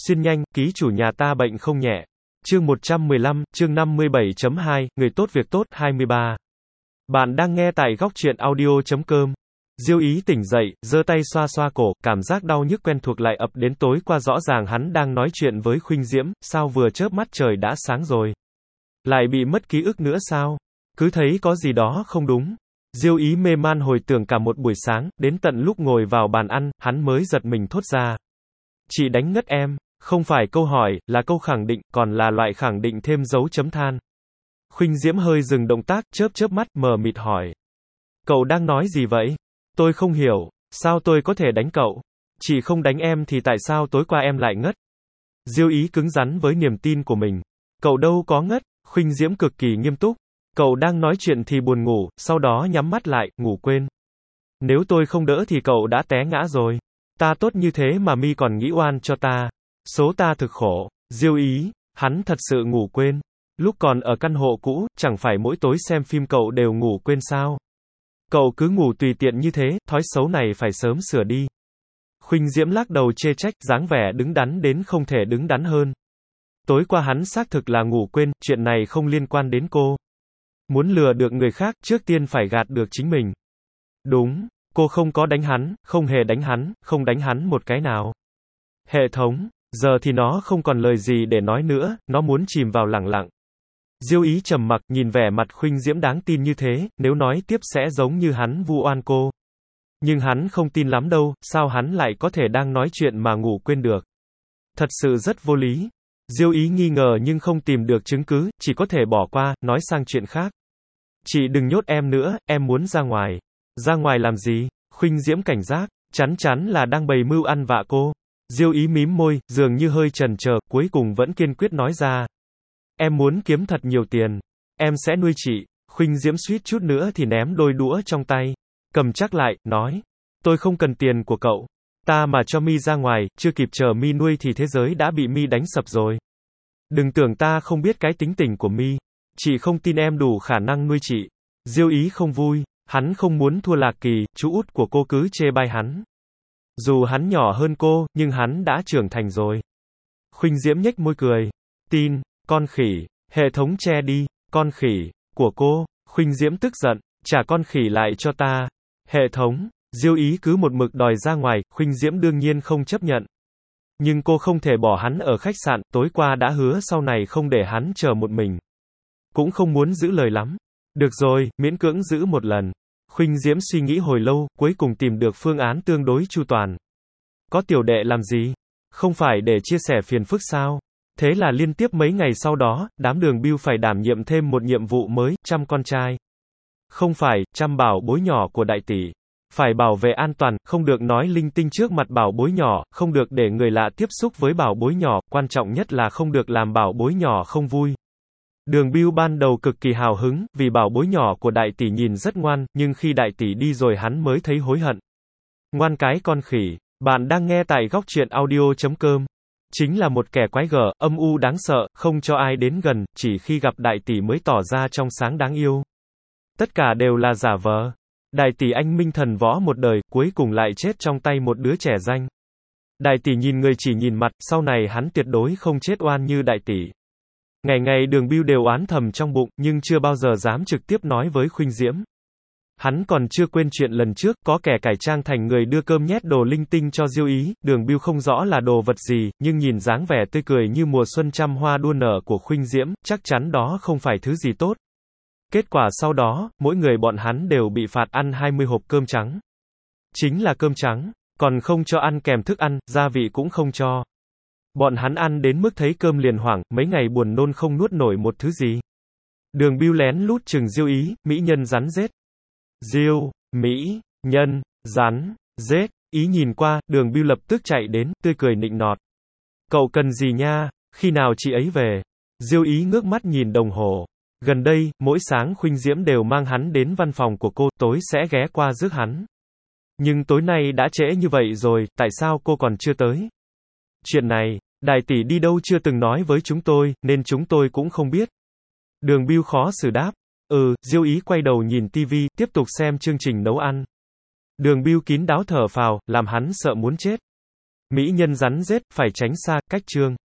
Xin nhanh, ký chủ nhà ta bệnh không nhẹ. Chương 115, chương 57.2, người tốt việc tốt, 23. Bạn đang nghe tại góc truyện audio.com. Diêu Ý tỉnh dậy, giơ tay xoa xoa cổ, cảm giác đau nhức quen thuộc lại ập đến tối qua rõ ràng hắn đang nói chuyện với Khuynh Diễm, sao vừa chớp mắt trời đã sáng rồi. Lại bị mất ký ức nữa sao? Cứ thấy có gì đó không đúng. Diêu Ý mê man hồi tưởng cả một buổi sáng, đến tận lúc ngồi vào bàn ăn, hắn mới giật mình thốt ra. Chị đánh ngất em, không phải câu hỏi, là câu khẳng định, còn là loại khẳng định thêm dấu chấm than. Khuynh Diễm hơi dừng động tác, chớp mắt, mờ mịt hỏi. Cậu đang nói gì vậy? Tôi không hiểu, sao tôi có thể đánh cậu? Chị không đánh em thì tại sao tối qua em lại ngất? Diêu Ý cứng rắn với niềm tin của mình. Cậu đâu có ngất, Khuynh Diễm cực kỳ nghiêm túc. Cậu đang nói chuyện thì buồn ngủ, sau đó nhắm mắt lại, ngủ quên. Nếu tôi không đỡ thì cậu đã té ngã rồi. Ta tốt như thế mà mi còn nghĩ oan cho ta. Số ta thực khổ. Diêu Ý, hắn thật sự ngủ quên. Lúc còn ở căn hộ cũ, chẳng phải mỗi tối xem phim cậu đều ngủ quên sao? Cậu cứ ngủ tùy tiện như thế, thói xấu này phải sớm sửa đi. Khuynh Diễm lắc đầu chê trách, dáng vẻ đứng đắn đến không thể đứng đắn hơn. Tối qua hắn xác thực là ngủ quên, chuyện này không liên quan đến cô. Muốn lừa được người khác, trước tiên phải gạt được chính mình. Đúng, cô không có đánh hắn, không hề đánh hắn, không đánh hắn một cái nào. Hệ thống, giờ thì nó không còn lời gì để nói nữa, nó muốn chìm vào lẳng lặng. Diêu Ý trầm mặc, nhìn vẻ mặt Khuynh Diễm đáng tin như thế, nếu nói tiếp sẽ giống như hắn vu oan cô. Nhưng hắn không tin lắm đâu, sao hắn lại có thể đang nói chuyện mà ngủ quên được. Thật sự rất vô lý. Diêu Ý nghi ngờ nhưng không tìm được chứng cứ, chỉ có thể bỏ qua, nói sang chuyện khác. Chị đừng nhốt em nữa, em muốn ra ngoài. Ra ngoài làm gì? Khuynh Diễm cảnh giác, chắn là đang bày mưu ăn vạ cô. Diêu Ý mím môi, dường như hơi chần chờ, cuối cùng vẫn kiên quyết nói ra. Em muốn kiếm thật nhiều tiền. Em sẽ nuôi chị. Khuynh Diễm suýt chút nữa thì ném đôi đũa trong tay. Cầm chắc lại, nói. Tôi không cần tiền của cậu. Ta mà cho mi ra ngoài, chưa kịp chờ mi nuôi thì thế giới đã bị mi đánh sập rồi. Đừng tưởng ta không biết cái tính tình của mi. Chị không tin em đủ khả năng nuôi chị. Diêu Ý không vui. Hắn không muốn thua Lạc Kỳ, chú út của cô cứ chê bai hắn. Dù hắn nhỏ hơn cô, nhưng hắn đã trưởng thành rồi. Khuynh Diễm nhếch môi cười. Tin, con khỉ, hệ thống che đi, con khỉ, của cô. Khuynh Diễm tức giận, trả con khỉ lại cho ta. Hệ thống, Diêu Ý cứ một mực đòi ra ngoài, Khuynh Diễm đương nhiên không chấp nhận. Nhưng cô không thể bỏ hắn ở khách sạn, tối qua đã hứa sau này không để hắn chờ một mình. Cũng không muốn giữ lời lắm. Được rồi, miễn cưỡng giữ một lần. Khuynh Diễm suy nghĩ hồi lâu, cuối cùng tìm được phương án tương đối chu toàn. Có tiểu đệ làm gì? Không phải để chia sẻ phiền phức sao? Thế là liên tiếp mấy ngày sau đó, đám Đường Bưu phải đảm nhiệm thêm một nhiệm vụ mới, chăm con trai. Không phải, chăm bảo bối nhỏ của đại tỷ. Phải bảo vệ an toàn, không được nói linh tinh trước mặt bảo bối nhỏ, không được để người lạ tiếp xúc với bảo bối nhỏ, quan trọng nhất là không được làm bảo bối nhỏ không vui. Đường Bưu ban đầu cực kỳ hào hứng, vì bảo bối nhỏ của đại tỷ nhìn rất ngoan, nhưng khi đại tỷ đi rồi hắn mới thấy hối hận. Ngoan cái con khỉ, bạn đang nghe tại góc truyện audio.com. Chính là một kẻ quái gở, âm u đáng sợ, không cho ai đến gần, chỉ khi gặp đại tỷ mới tỏ ra trong sáng đáng yêu. Tất cả đều là giả vờ. Đại tỷ anh minh thần võ một đời, cuối cùng lại chết trong tay một đứa trẻ danh. Đại tỷ nhìn người chỉ nhìn mặt, sau này hắn tuyệt đối không chết oan như đại tỷ. Ngày ngày Đường Bưu đều oán thầm trong bụng, nhưng chưa bao giờ dám trực tiếp nói với Khuynh Diễm. Hắn còn chưa quên chuyện lần trước, có kẻ cải trang thành người đưa cơm nhét đồ linh tinh cho Diêu Ý, Đường Bưu không rõ là đồ vật gì, nhưng nhìn dáng vẻ tươi cười như mùa xuân trăm hoa đua nở của Khuynh Diễm, chắc chắn đó không phải thứ gì tốt. Kết quả sau đó, mỗi người bọn hắn đều bị phạt ăn 20 hộp cơm trắng. Chính là cơm trắng, còn không cho ăn kèm thức ăn, gia vị cũng không cho. Bọn hắn ăn đến mức thấy cơm liền hoảng, mấy ngày buồn nôn không nuốt nổi một thứ gì. Đường Bưu lén lút chừng Diêu Ý, mỹ nhân rắn rết. Diêu, mỹ, nhân, rắn, rết, Ý nhìn qua, Đường Bưu lập tức chạy đến, tươi cười nịnh nọt. Cậu cần gì nha, khi nào chị ấy về? Diêu Ý ngước mắt nhìn đồng hồ. Gần đây, mỗi sáng Khuynh Diễm đều mang hắn đến văn phòng của cô, tối sẽ ghé qua rước hắn. Nhưng tối nay đã trễ như vậy rồi, tại sao cô còn chưa tới? Chuyện này, đại tỷ đi đâu chưa từng nói với chúng tôi, nên chúng tôi cũng không biết. Đường Bưu khó xử đáp. Diêu Ý quay đầu nhìn tivi, tiếp tục xem chương trình nấu ăn. Đường Bưu kín đáo thở phào, làm hắn sợ muốn chết. Mỹ nhân rắn rết, phải tránh xa, cách chương.